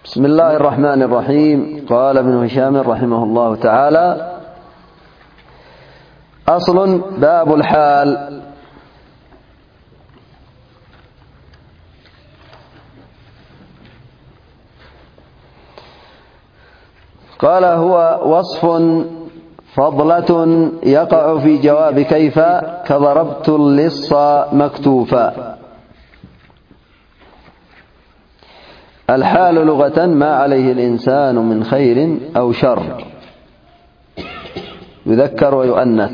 بسم الله الرحمن الرحيم. قال ابن هشام رحمه الله تعالى: أصل باب الحال. قال: هو وصف فضلة يقع في جواب كيف كضربت اللص مكتوفا. الحال لغة ما عليه الإنسان من خير أو شر، يذكر ويؤنث،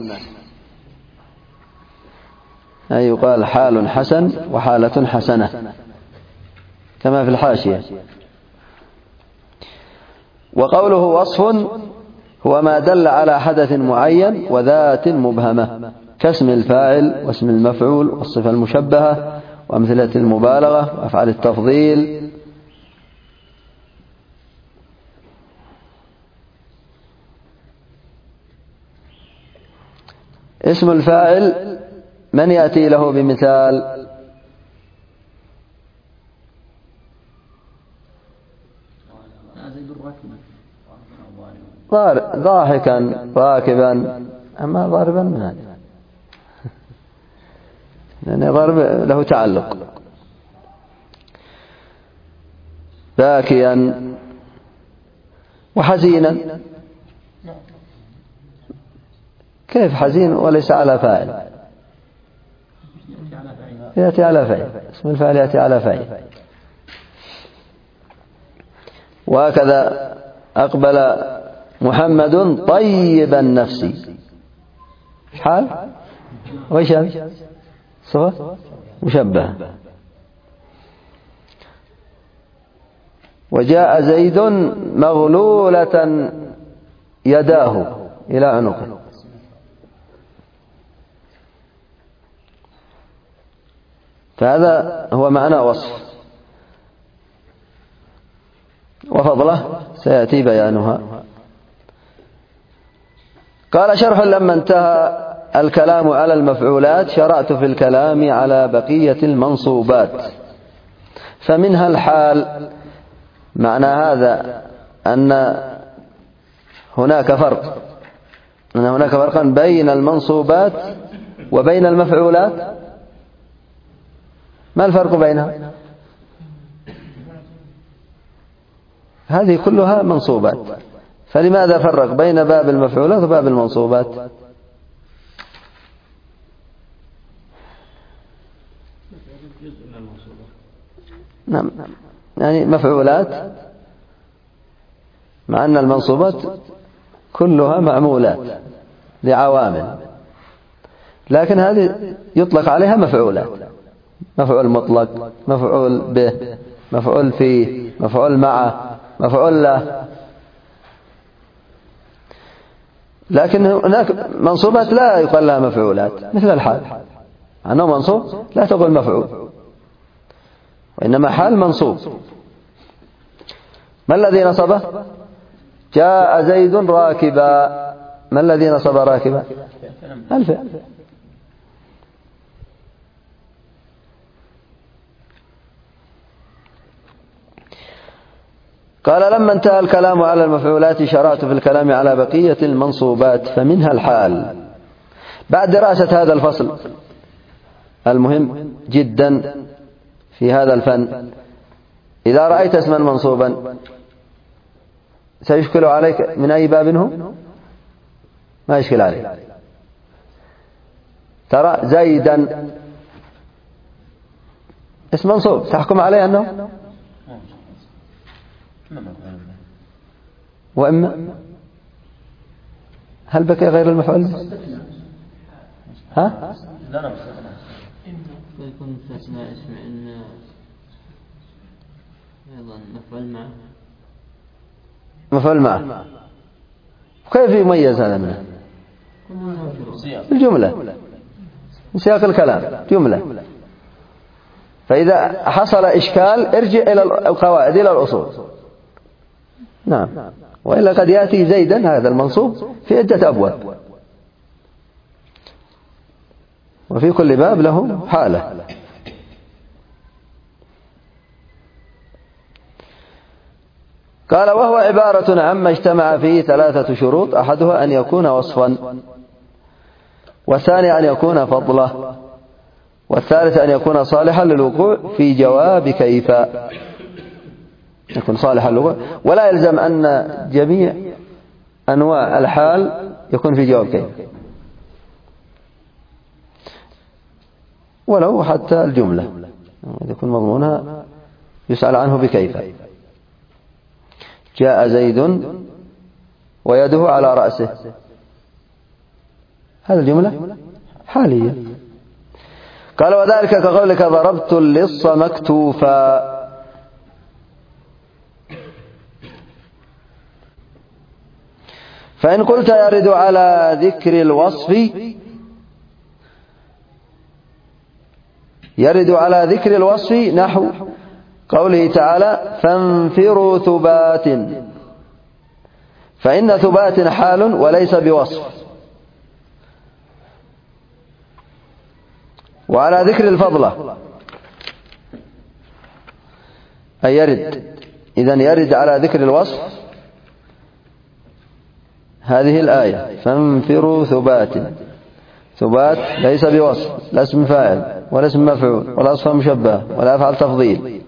أي يقال حال حسن وحالة حسنة كما في الحاشية. وقوله وصف هو ما دل على حدث معين وذات مبهمة، كاسم الفاعل واسم المفعول والصفة المشبهة وأمثلة المبالغة وأفعال التفضيل. اسم الفاعل من يأتي له بمثال؟ ضاحكا راكبا، أما ضاربا من هذا لأن ضرب له تعلق. باكيا وحزينا. كيف حزين وليس على فاعل؟ يأتي على فاعل، اسم الفاعل يأتي على فاعل. وهكذا أقبل محمد طيب النفس، حال وإيش صفة مشبهة. وجاء زيد مغلولة يداه إلى عنقه. فهذا هو معنى وصف، وفضله سيأتي بيانها. قال: شرح: لما انتهى الكلام على المفعولات شرعت في الكلام على بقية المنصوبات، فمنها الحال. معنى هذا أن هناك فرقا بين المنصوبات وبين المفعولات. ما الفرق بينها؟ هذه كلها منصوبات، فلماذا فرق بين باب المفعولات وباب المنصوبات؟ نعم، يعني مفعولات، مع أن المنصوبات كلها معمولات لعوامل، لكن هذه يطلق عليها مفعولات: مفعول مطلق، مفعول به، مفعول فيه، مفعول معه، مفعول له. لكن هناك منصوبات لا يقال لها مفعولات، مثل الحال، أنه منصوب لا تقول مفعول، وإنما حال منصوب. ما الذي نصبه؟ جاء زيد راكبا. ما الذي نصب راكبا؟ الفعل. قال: لما انتهى الكلام على المفعولات شرعت في الكلام على بقية المنصوبات، فمنها الحال. بعد دراسة هذا الفصل المهم جدا في هذا الفن، إذا رأيت اسما منصوبا سيشكل عليك من أي باب هو؟ ما يشكل عليك. ترى زيدا اسم منصوب، تحكم عليه أنه وإما هل بقي غير المفعول؟ ها؟ لا يكون استثناء اسم إن أيضا مفعول معه. كيف يميز هذا منه؟ الجملة، سياق الكلام جملة. فإذا حصل إشكال ارجع إلى القواعد، إلى الأصول. نعم، وإلا قد يأتي زيدا هذا المنصوب في عدة أبواب، وفي كل باب له حالة. قال وهو عبارة عما اجتمع فيه 3 شروط، أحدها أن يكون وصفا، والثاني أن يكون فضله، والثالث أن يكون صالحا للوقوع في جواب كيف، يكون صالحا للوقوع، ولا يلزم أن جميع أنواع الحال يكون في جواب كيف، ولو حتى الجملة يكون مضمونها يسأل عنه بكيف. جاء زيد ويده على رأسه، هذا الجملة حالية. قال وذلك كقولك ضربت اللص مكتوفا. فإن قلت يرد على ذكر الوصف، يرد على ذكر الوصف نحو قوله تعالى فانفروا ثبات، فإن ثبات حال وليس بوصف. وعلى ذكر الفضلة أي يرد، إذن يرد على ذكر الوصف هذه الآية فانفروا ثبات. ثبات ليس بوصف، لا اسم فاعل ولا اسم مفعول ولا صفة مشبهة ولا أفعل تفضيل.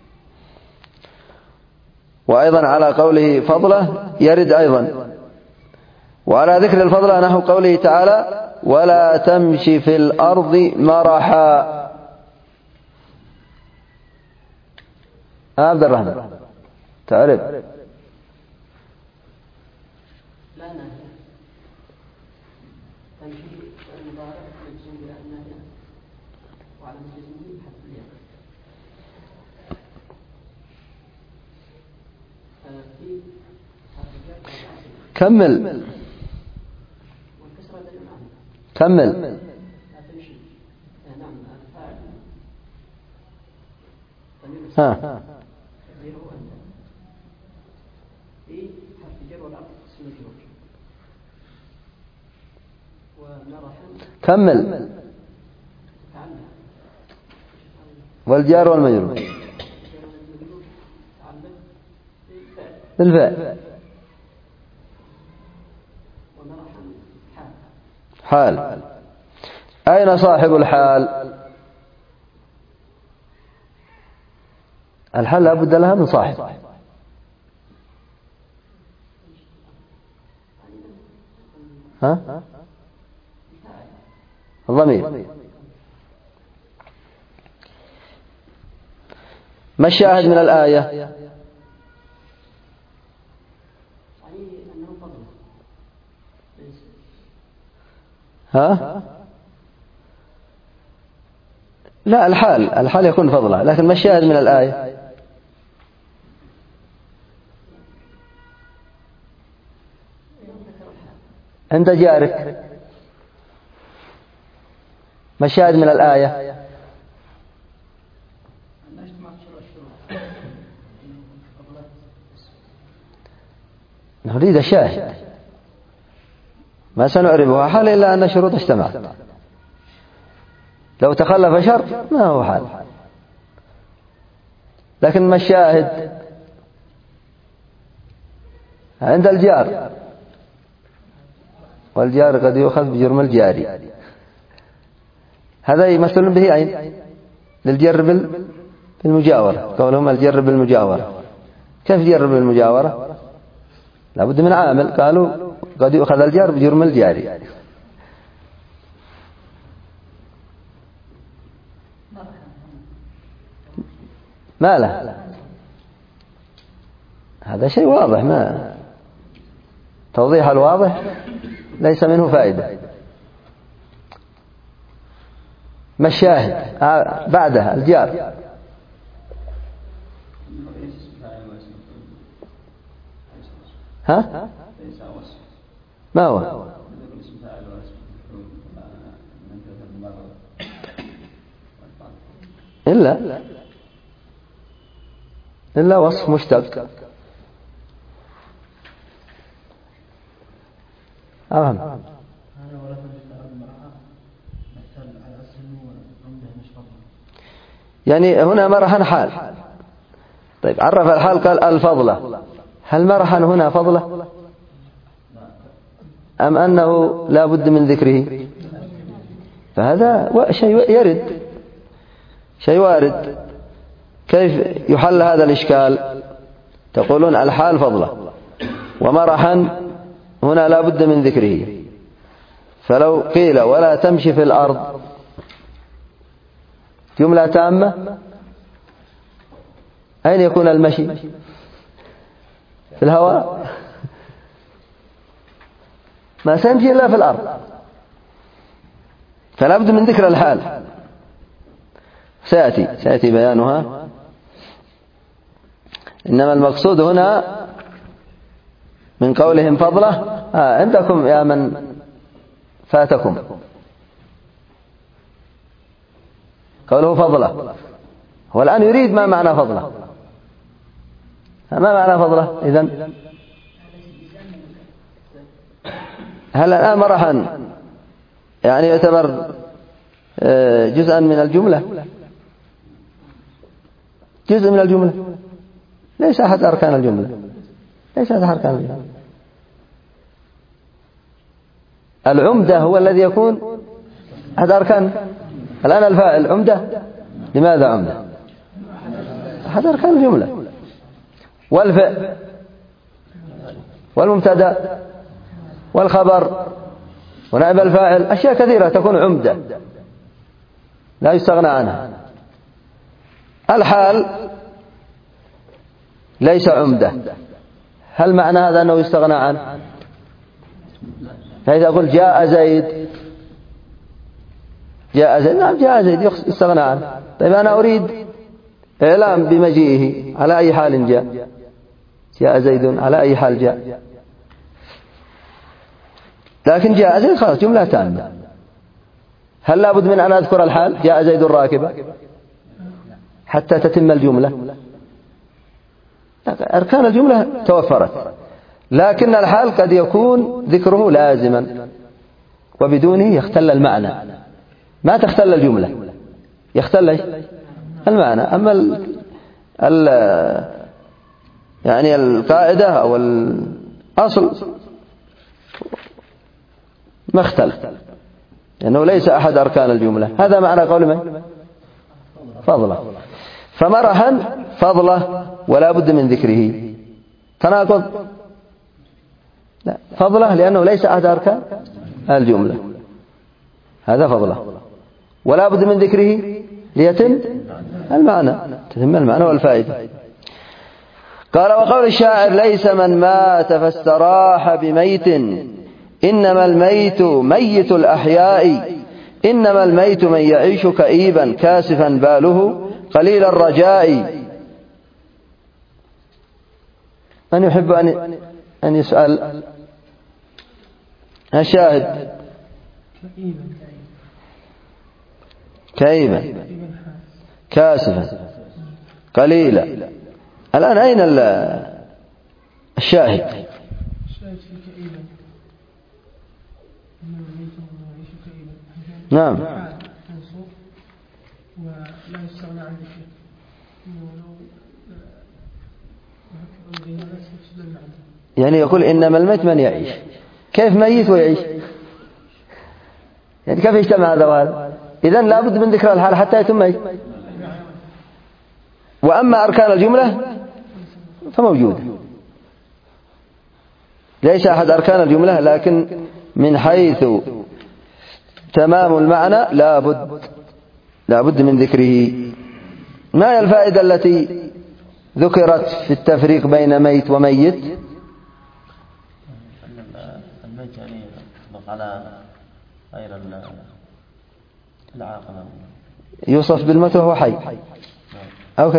وأيضا على قوله فضلة يرد أيضا. وعلى ذكر الفضلة نحو قوله تعالى ولا تمشي في الأرض مرحا. عبد الرحمن تعرف كمل كمل. ها كمل. والجار والمجرور بالفعل حال. أين صاحب الحال؟ الحال لا بد لها من صاحب. ها الضمير. ما الشاهد من الآية؟ ها لا الحال يكون فضلا، لكن ما الشاهد من الآية؟ عند جارك ما الشاهد من الآية؟ نريد الشاهد، ما سنعربها حال إلا أن الشروط اجتمعت. لو تخلف شرط ما هو حال. لكن ما الشاهد؟ عند الجار، والجار قد يؤخذ بجرم الجاري، هذا يمثل به أين؟ للجر بالمجاورة، قولهم الجر بالمجاورة. كيف جر بالمجاورة؟ لابد من عامل، قالوا قد يؤخذ الجار بجرم الجاري. ما له، هذا شيء واضح، ما توضيح الواضح ليس منه فائدة. ما الشاهد بعدها؟ الجار. ها ما هو؟ إلا وصف مشتق. أهم يعني هنا مرحا حال. طيب عرف الحال قال الفضلة، هل مرحا هنا فضله أم أنه لا بد من ذكره؟ فهذا شيء يرد، شيء وارد. كيف يحل هذا الإشكال؟ تقولون الحال فضله ومرحا هنا لا بد من ذكره، فلو قيل ولا تمشي في الأرض جملة تامة، أين يكون المشي؟ في الهواء، ما سيمشي إلا في الأرض، فلا بد من ذكر الحال. سيأتي بيانها. إنما المقصود هنا من قولهم فضله عندكم يا من فاتكم قوله فضله، هو الآن يريد ما معنى فضله، ما معنى فضله إذن؟ هل الآن مرحا يعني يعتبر جزءا من الجملة؟ جزء من الجملة، ليس أحد أركان الجملة، ليس أحد أركان الجملة. العمدة هو الذي يكون أحد أركان. الآن الفاعل عمدة، لماذا عمدة؟ أحد أركان الجملة. والفعل والمبتدأ والخبر ونائب الفاعل، أشياء كثيرة تكون عمدة لا يستغنى عنها. الحال ليس عمدة، هل معنى هذا أنه يستغنى عنه؟ فإذا أقول جاء زيد، نعم جاء زيد يستغنى عنه. طيب أنا أريد إعلام بمجيئه، على أي حال جاء زيد، على أي حال جاء، لكن جاء زيد خلاص جملة تامة. هل لابد من أن أذكر الحال جاء زيد راكبا حتى تتم الجملة؟ أركان الجملة توفرت، لكن الحال قد يكون ذكره لازما وبدونه يختل المعنى. ما تختل الجملة، يختل المعنى. أما يعني القاعدة أو الأصل ما اختلف، لأنه ليس أحد أركان الجملة. هذا معنى قول من؟ فضله. فمرحا فضله ولا بد من ذكره. تناقض؟ لا، فضله لأنه ليس أحد أركان الجملة، هذا فضله، ولا بد من ذكره ليتم المعنى، تتم المعنى والفائدة. قال وقول الشاعر ليس من مات فاستراح بميت، إنما الميت ميت الأحياء، إنما الميت من يعيش كئيبا كاسفا باله قليل الرجاء. من يحب أن يسأل؟ الشاهد كئيبا كاسفا قليلا. الآن أين الشاهد؟ نعم. ولا يستغنى عن ذكره. يعني يقول إنما الميت من يعيش. كيف ميت ويعيش؟ يعني كيف يجتمع هذا وهذا؟ إذن لا بد من ذكر الحال حتى يتم ميت. وأما أركان الجملة فموجودة، ليس أحد أركان الجملة، لكن من حيث تمام المعنى لا بد من ذكره. ما هي الفائدة التي ذكرت في التفريق بين ميت وميت؟ الميت يعني يطلق على غير العاقل، يوصف بالموت وهو حي. أوكي.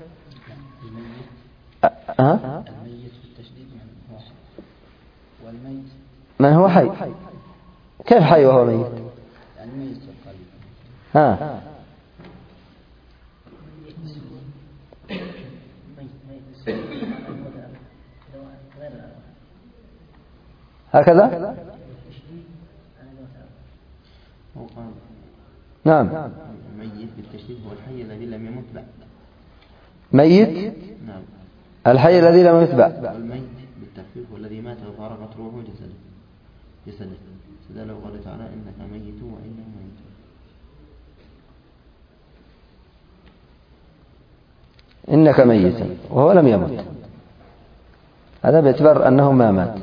الميت بالتشديد والميت من هو حي؟ كيف حي وهو ميت؟ الميت هكذا؟ نعم. الميت بالتشديد هو الحي الذي لم يمت بعد. ميت؟ نعم. الحي الذي لم يتبع. الميت بالتخفيف والذي مات وفارقت روحه جسده. فدل قال تعالى إنك ميت وإنه ميت. إنك ميت وهو لم يمت، هذا باعتبار أنه ما مات.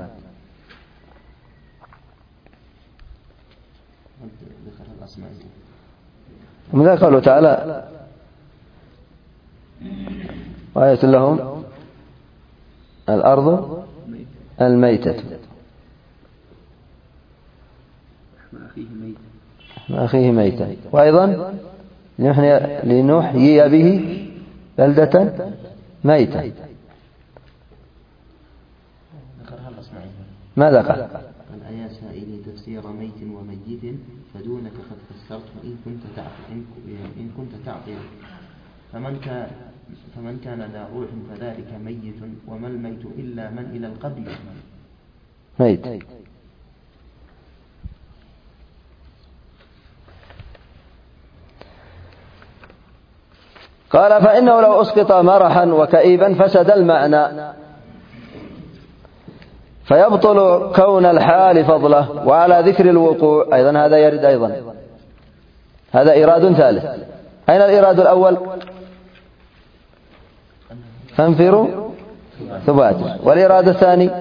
ومن ذلك قوله تعالى وآية لهم الأرض الميتة أخيه ميتا، وأيضا لنحيي به بلدة ميتة. ماذا قال؟ أيا سائلي تفسير ميت وميت فدونك قد فسرته إن كنت تعقل فمن كان ذا روح فذلك ميت وما الميت إلا من إلى القبر ميت. قال فإنه لو أسقط مرحا وكئيبا فسد المعنى فيبطل كون الحال فضله. وعلى ذكر الوقوع أيضا هذا يرد أيضا، هذا إيراد ثالث. أين الإيراد الأول؟ فانفروا ثبات. والإيراد الثاني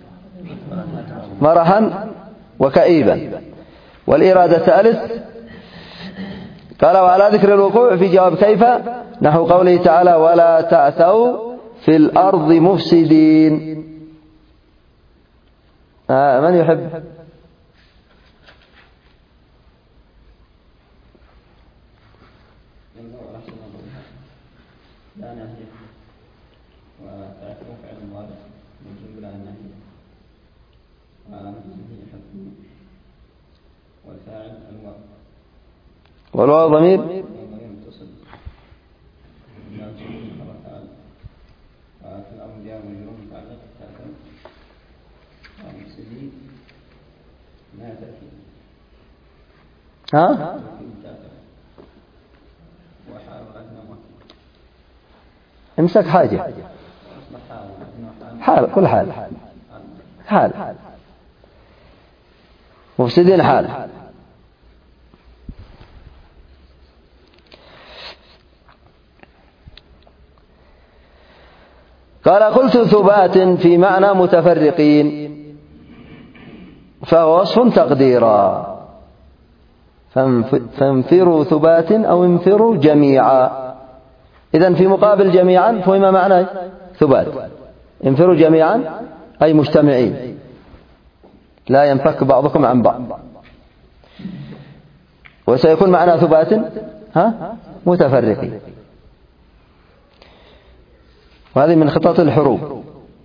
مرحا وكئيبا. والإيراد الثالث قال وعلى ذكر الوقوع في جواب كيف نحو قوله تعالى ولا تعثوا في الأرض مفسدين. من يحب؟ لا نهي وتعثوا فعل مضارع منصوب بلا نهي وعلامة نهي حكم والفاعل الواو والواو ضمير متصل منصوب بالفعل وفي الأمر جاء مجرور متعلق تعثوا ومفسدين ما تأتي امسك حاجة حال كل حال مفسدين حال. قال قلت ثبات في معنى متفرقين فهو وصف تقديرا فانفروا ثبات أو انفروا جميعا. إذن في مقابل جميعا فهم معنى ثبات. انفروا جميعا أي مجتمعين لا ينفك بعضكم عن بعض. وسيكون معنى ثبات متفرقين. وهذه من خطط الحروب.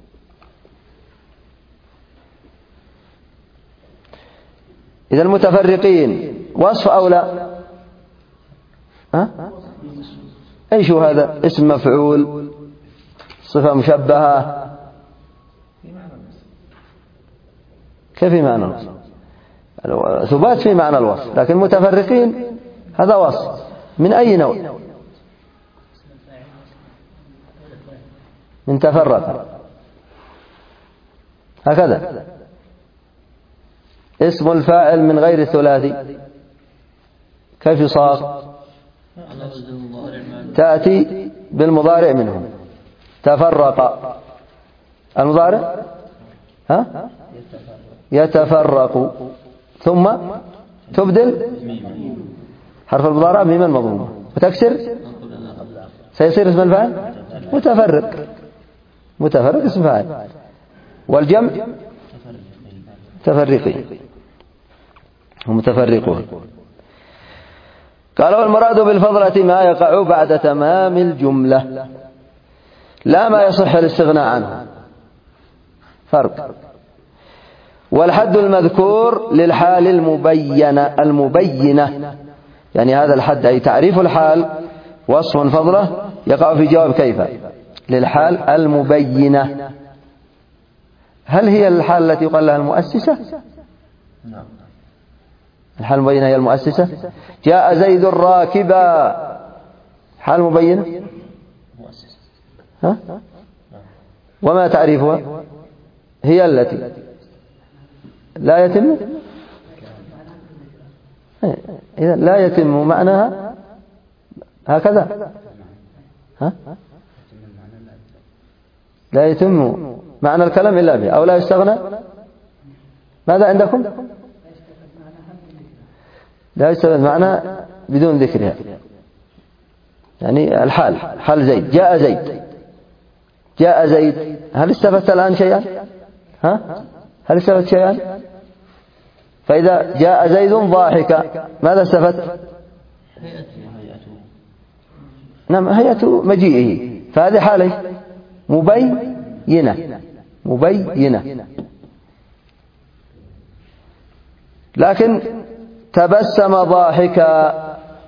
إذا المتفرقين وصف أو لا؟ أي شو هذا؟ اسم مفعول صفة مشبهة كيف في معنى الوصف؟ ثبات في معنى الوصف، لكن متفرقين هذا وصف من أي نوع؟ من تفرق هكذا. اسم الفاعل من غير الثلاثي كيف يصاغ؟ تأتي بالمضارع منهم. تفرق المضارع يتفرق ثم تبدل حرف المضارع ميما مضمومة وتكسر سيصير اسم الفاعل متفرق اسم فاعل. والجمع تفرقين ومتفرقون. قال والمراد بالفضلة ما يقع بعد تمام الجملة لا ما يصح الاستغناء عنه. فرق. والحد المذكور للحال المبينة يعني هذا الحد أي تعريف الحال وصف فضله يقع في جواب كيف للحال المبينة. هل هي الحال التي يقال لها المؤسسة؟ نعم. الحال المبينة هي المؤسسة. جاء زيد راكبا حال مبينة وما تعريفها؟ هي التي لا يتم، إذا لا يتم معناها هكذا، ها؟ لا يتم معنى الكلام إلا به، أو لا يستغنى. ماذا عندكم؟ لا يستغنى معنى بدون ذكرها، يعني الحال، حال زيد، جاء زيد، جاء زيد، هل استفدت الآن شيئا؟ ها؟ هل استفدت شيئا؟ فإذا جاء زيد ضاحكا ماذا استفدت؟ نعم، هيئة مجيئه، فهذه حالة مبينة، مبينة. لكن تبسم ضاحكا،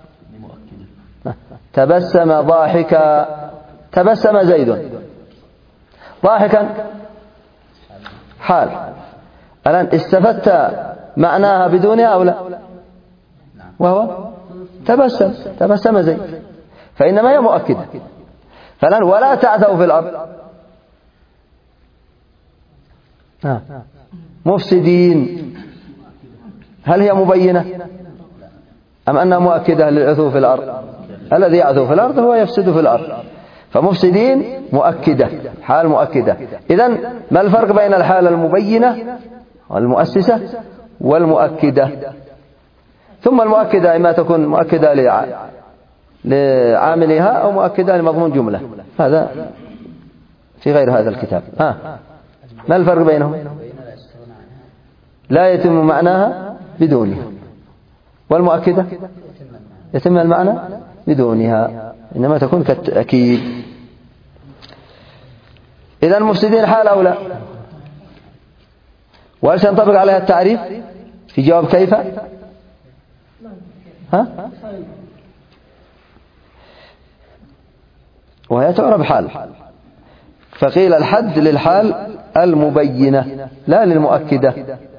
تبسم ضاحكا، تبسم زيد ضاحكا حال. الآن استفدت معناها بدونها أو لا؟ وهو تبسم، تبسم زيد، فإنما هي مؤكدة. فالآن ولا تعثوا في الأرض مفسدين، هل هي مبينة أم أنها مؤكدة للعثو في الأرض؟ الذي يعثو في الأرض هو يفسد في الأرض، فمفسدين مؤكدة، حال مؤكدة. إذن ما الفرق بين الحالة المبينة والمؤسسة والمؤكدة؟ ثم المؤكدة إما تكون مؤكدة لعاملها أو مؤكدة لمضمون جملة، هذا في غير هذا الكتاب. ما الفرق بينهم؟ لا يتم معناها بدونها، والمؤكدة يتم المعنى بدونها، إنما تكون كالتأكيد. إذا المفسدين حال أو لا؟ وهل سينطبق عليها التعريف في جواب كيف؟ ها؟ وهي تعرب حال، فقيل الحد للحال المبينة لا للمؤكدة.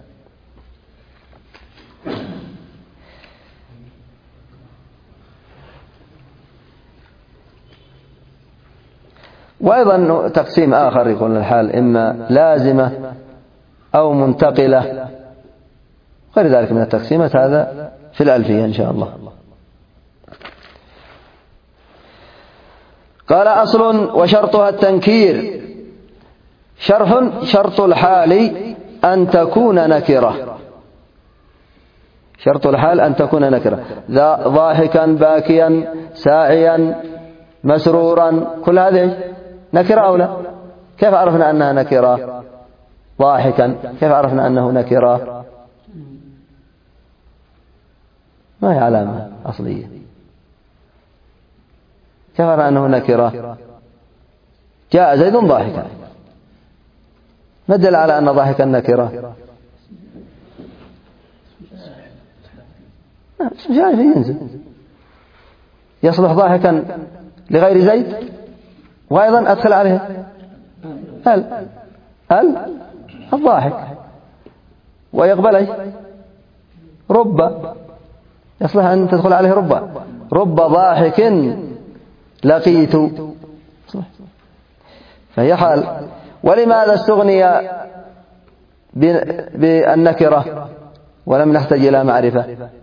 وأيضا تقسيم آخر يقول الحال إما لازمة أو منتقلة، غير ذلك من التقسيمات، هذا في الألفية إن شاء الله. قال أصل وشرطها التنكير. شرط الحال أن تكون نكرة، شرط الحال أن تكون نكرة، ضاحكا باكيا ساعيا مسرورا، كل هذه نكرة أو لا؟ كيف عرفنا أنها نكرة؟ ضاحكا كيف عرفنا أنه نكرة؟ ما هي علامة أصلية، كيف عرفنا أنه نكرة؟ جاء زيد ضاحكا، ما دل على أن ضاحكا نكرة؟ شايف ينزل، يصلح ضاحكا لغير زيد، وأيضا أدخل عليه الضاحك، ويقبل رب، يصلح أن تدخل عليه رب ضاحك لقيت، فهي حال. ولماذا استغني بالنكرة ولم نحتاج إلى معرفة؟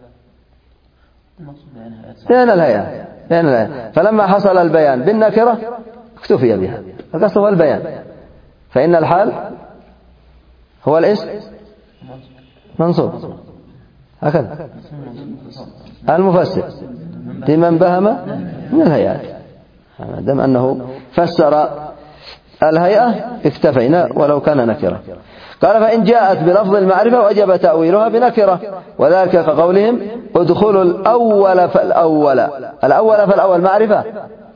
لأن الهيئة، فلما حصل البيان بالنكرة اكتفي بها، القصد هو البيان، فإن الحال هو الاسم منصوب، هكذا المفسر لمن بهم من الهيئات، دام أنه فسر الهيئة اكتفينا ولو كان نكرة. قال فإن جاءت بلفظ المعرفة وجب تأويلها بنكرة، وذلك كقولهم ادخلوا الأول فالأول، الأول فالأول معرفة،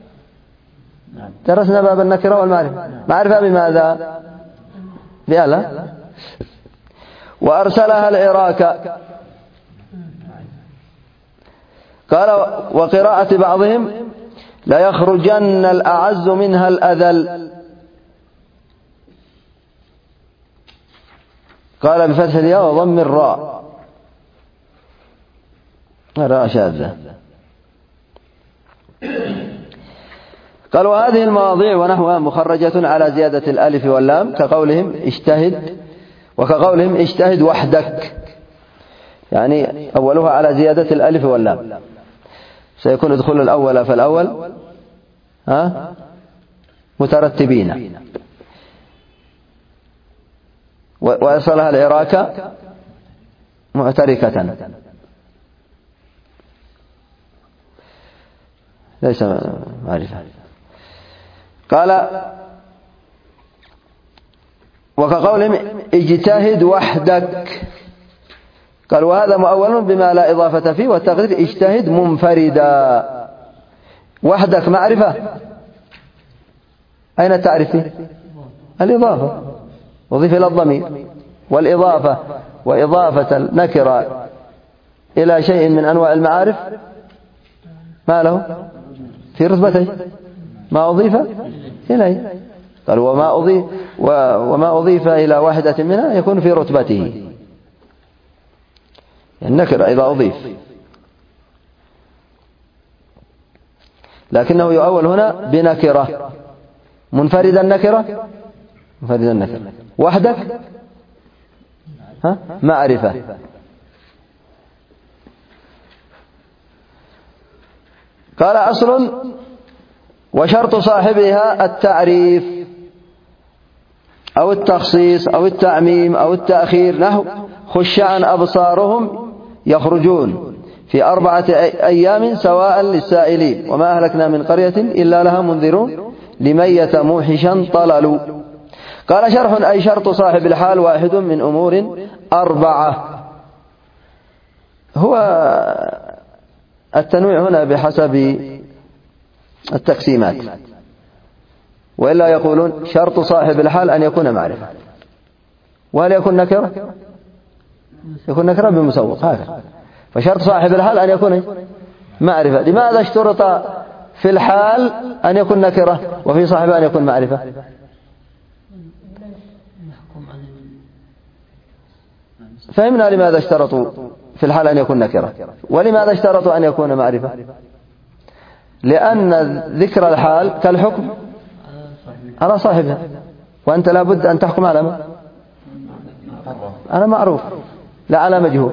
درسنا باب النكرة والمعرفة، معرفة بماذا؟ بألا. وأرسلها العراك. قال وقراءة بعضهم لا يخرجن الأعز منها الأذل، قال بفتح الياء وضم الراء، الراء شاذة. قال وهذه المواضيع ونحوها مخرجة على زيادة الألف واللام كقولهم اجتهد، وكقولهم اجتهد وحدك، يعني أولها على زيادة الألف واللام، سيكون ادخل الأول فالأول مترتبين، ويصلها العراك معتركة، ليس معرفة. قال وكقولهم اجتهد وحدك، قال وهذا مؤول بما لا إضافة فيه، والتقدير اجتهد منفردا. وحدك معرفة، أين التعريف فيه؟ الإضافة، أضيف إلى الضمير، والإضافة وإضافة النكرة إلى شيء من أنواع المعارف ما له في رتبتين، ما أضيف إليه. قال وما أضيف إلى واحدة منها يكون في رتبته، النكرة إذا أضيف، لكنه يؤول هنا بنكرة منفرد النكرة، منفرد النكرة وحدك معرفة. قال أصل وشرط صاحبها التعريف أو التخصيص أو التعميم أو التأخير، نحو خش عن أبصارهم يخرجون في 4 أيام سواء للسائلين، وما أهلكنا من قرية إلا لها منذرون لميت موحشا طللوا. قال شرح أي شرط صاحب الحال واحد من أمور 4. هو التنويع هنا بحسب التقسيمات، وإلا يقولون شرط صاحب الحال أن يكون معرفة، وهل يكون نكرة؟ يكون نكرة بمسوق هكذا. فشرط صاحب الحال أن يكون معرفة. لماذا اشترط في الحال أن يكون نكرة وفي صاحبه أن يكون معرفة؟ فهمنا لماذا اشترطوا في الحال أن يكون نكرة، ولماذا اشترطوا أن يكون معرفة؟ لأن ذكر الحال كالحكم على صاحبها، وأنت لابد أن تحكم على ما؟ على معروف لا على مجهول.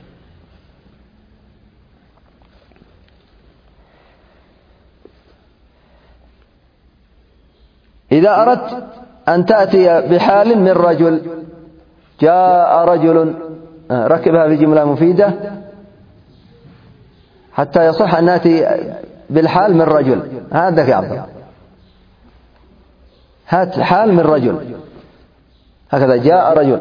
إذا أردت أن تأتي بحال من رجل، جاء رجل، ركبها بجملة مفيدة حتى يصح أن نأتي بالحال من رجل. هذا يا عبد الله، هات حال من رجل هكذا، جاء رجل،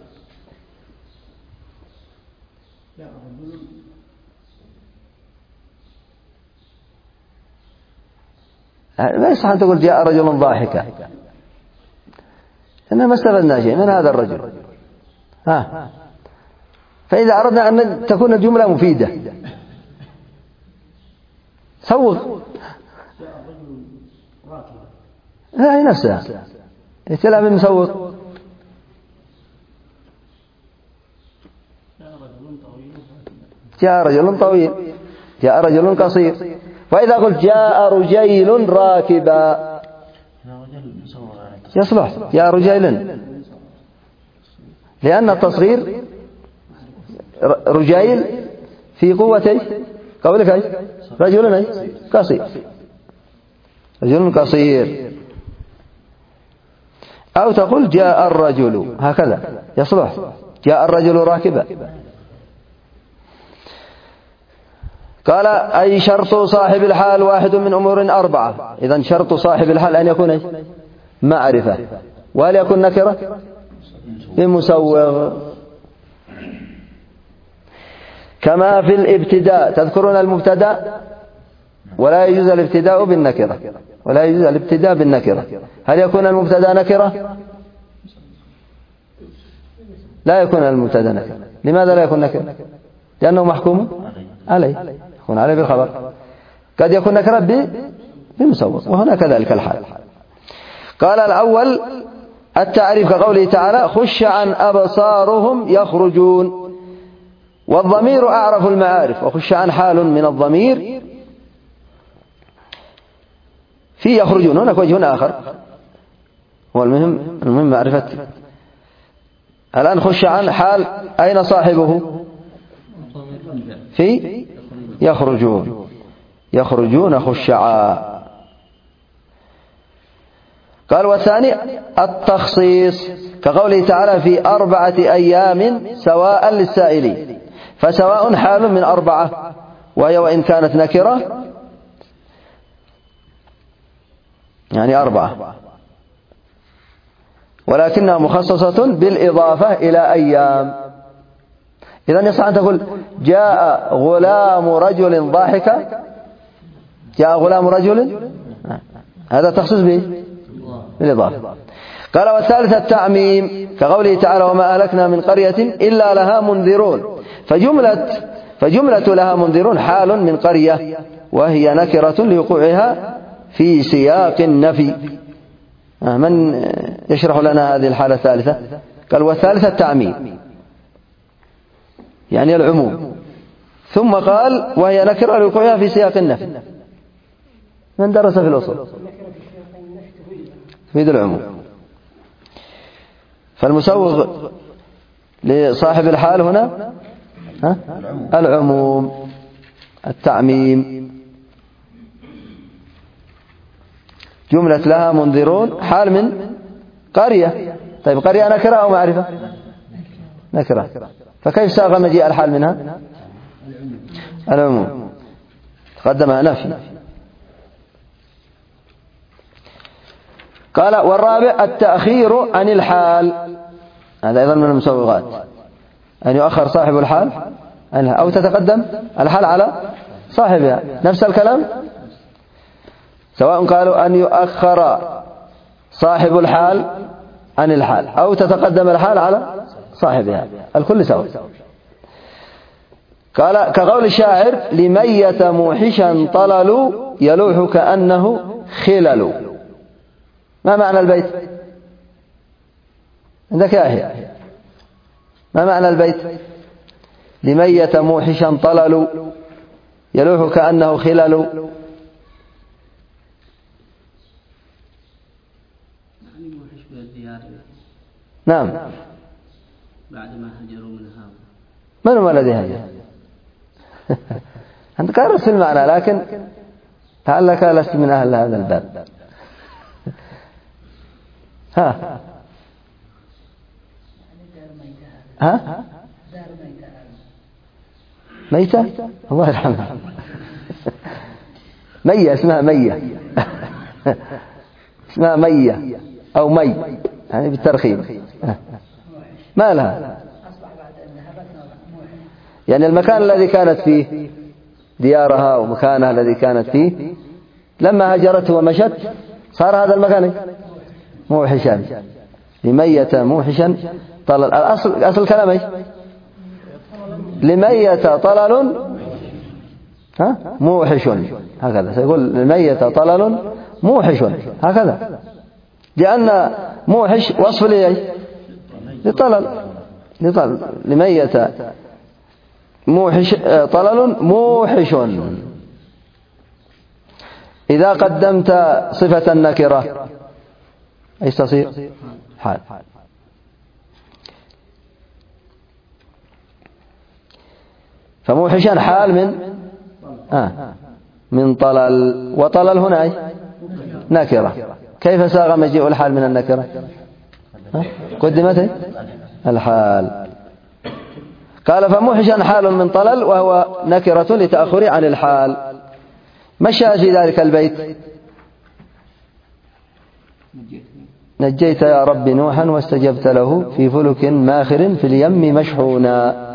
ما يصح أن تقول جاء رجل ضاحكا، لأننا ما استفدنا شيء من هذا الرجل. فإذا أردنا أن تكون الجملة مفيدة سوغ هي نفسها يتلعب المسوغ. جاء رجل طويل، جاء رجل قصير. وإذا قلت جاء رجيل راكبا يصلح جاء رجيل، لأن التصغير رجيل في قوة قولك رجل قصير، رجل قصير. أو تقول جاء الرجل هكذا يصلح جاء الرجل راكبا. قال أي شرط صاحب الحال واحد من أمور 4. إذن شرط صاحب الحال أن يكون معرفة، وهل يكون نكرة بمسوغ، كما في الابتداء. تذكرون المبتدأ ولا يجوز الابتداء بالنكرة، ولا يجوز الابتداء بالنكرة. هل يكون المبتدأ نكرة؟ لا يكون المبتدأ نكرة. لماذا لا يكون نكرة؟ لأنه محكوم عليه، يكون عليه بالخبر. قد يكون نكرة بمسوغ، وهنا كذلك الحال. قال الأول التعريف كقوله تعالى خش عن أبصارهم يخرجون، والضمير أعرف المعارف، وخش عن حال من الضمير في يخرجون هناك وجه آخر، هو المهم معرفة. الآن خش عن حال أين صاحبه في يخرجون خشعا. قال والثاني التخصيص كقوله تعالى في 4 أيام سواء للسائلين، فسواء حال من 4، وهي وإن كانت نكرة يعني 4، ولكنها مخصصة بالإضافة إلى أيام. إذن يصح أن تقول جاء غلام رجل ضاحكا، جاء غلام رجل، هذا تخصيص بالإضافة. قال والثالث التعميم كقوله تعالى وما أهلكنا من قرية إلا لها منذرون، فجملة لها منذرون حال من قرية، وهي نكرة لوقوعها في سياق النفي. من يشرح لنا هذه الحالة الثالثة؟ قال والثالثة التعميم يعني العموم، ثم قال وهي نكرة لوقوعها في سياق النفي. من درس في الأصول تفيد العموم. فالمسوغ لصاحب الحال هنا العموم، التعميم. جملة لها منذرون حال من قرية. طيب قرية نكرة أو معرفة؟ نكرة، فكيف ساغ مجيء الحال منها؟ العموم، تقدمها نفي. قال والرابع التأخير عن الحال، هذا أيضا من المسوغات، أن يؤخر صاحب الحال عنها أو تتقدم الحال على صاحبها. نفس الكلام سواء قالوا أن يؤخر صاحب الحال عن الحال أو تتقدم الحال على صاحبها، الكل سواء. قال كقول الشاعر لميت موحشا طلل يلوح كأنه خلل. ما معنى البيت عندك يا أخي؟ ما معنى البيت؟ لميت موحشا طلل يلوح كأنه خلل. نعم، بعد ما هجروا منها. من هو الذي هجر؟ أنت قارس في المعنى، لكن لعلك لست من أهل هذا الباب. ها ميتة، الله يرحمها. مية اسمها مية. اسمها مية أو مي يعني بالترخيم. ما لها يعني المكان الذي كانت فيه، ديارها ومكانها الذي كانت فيه، لما هجرت ومشت صار هذا المكان موحشا. لميت موحشا طلل. أصل كلام ايش؟ لميت طلل موحش، هكذا سيقول لميت طلل موحش هكذا، لأن موحش وصف لطلل. لميت موحش طلل موحش. إذا قدمت صفة النكرة ايش تصير؟ حال. فموحشا حال من طلل، وطلل هنا نكرة. كيف ساغ مجيء الحال من النكرة؟ قدمت الحال. قال فموحشا حال من طلل وهو نكرة لتأخر عن الحال. ما الشاهد في ذلك البيت؟ نجيت يا رب نوحا واستجبت له في فلك ماخر في اليم مشحونا.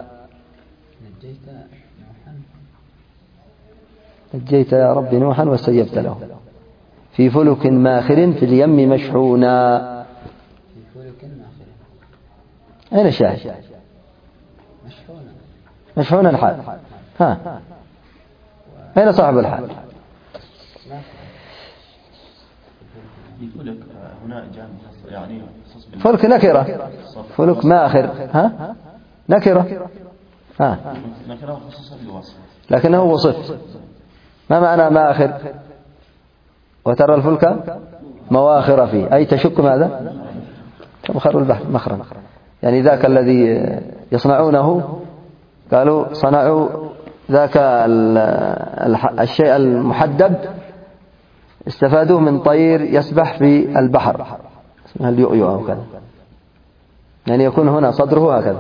نجيت يا رب نوحا واستجبت له في فلك ماخر في اليم مشحونا. أين الشاهد؟ مشحونا الحال. أين صاحب الحال؟ يعني فلك نكرة، فلك ماخر نكرة نكرة خصوصا بالوصف، لكنه وصف. ما معنى ماخر؟ وترى الفلك مواخر فيه، أي تشك ماذا؟ تمخر البحر مخرا. يعني ذاك الذي يصنعونه قالوا صنعوا ذاك الشيء المحدب استفادوه من طير يسبح في البحر اسمها اللؤلؤ أو كذا، يعني يكون هنا صدره هكذا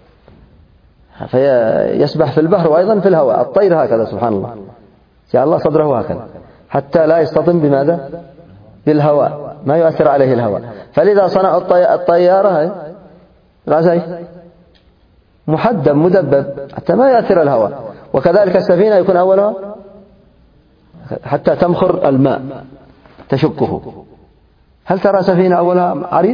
فيسبح في البحر وأيضا في الهواء. الطير هكذا سبحان الله، جعل الله صدره هكذا حتى لا يصطدم بماذا؟ بالهواء، ما يؤثر عليه الهواء. فلذا صنعوا الطيارة رأسه محدب مدبب حتى ما يؤثر الهواء. وكذلك السفينة يكون أولها حتى تمخر الماء تشكه. هل ترى سفينة أولها عريض؟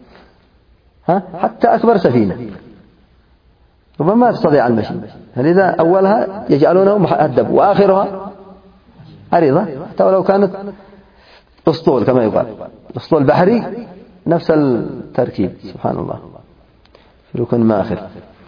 حتى أكبر سفينة ربما ما تستطيع المشي، فلذا أولها يجعلونه محدب وآخرها عريضة، حتى ولو كانت أسطول كما يقال أسطول بحري نفس التركيب سبحان الله يكون ماخر.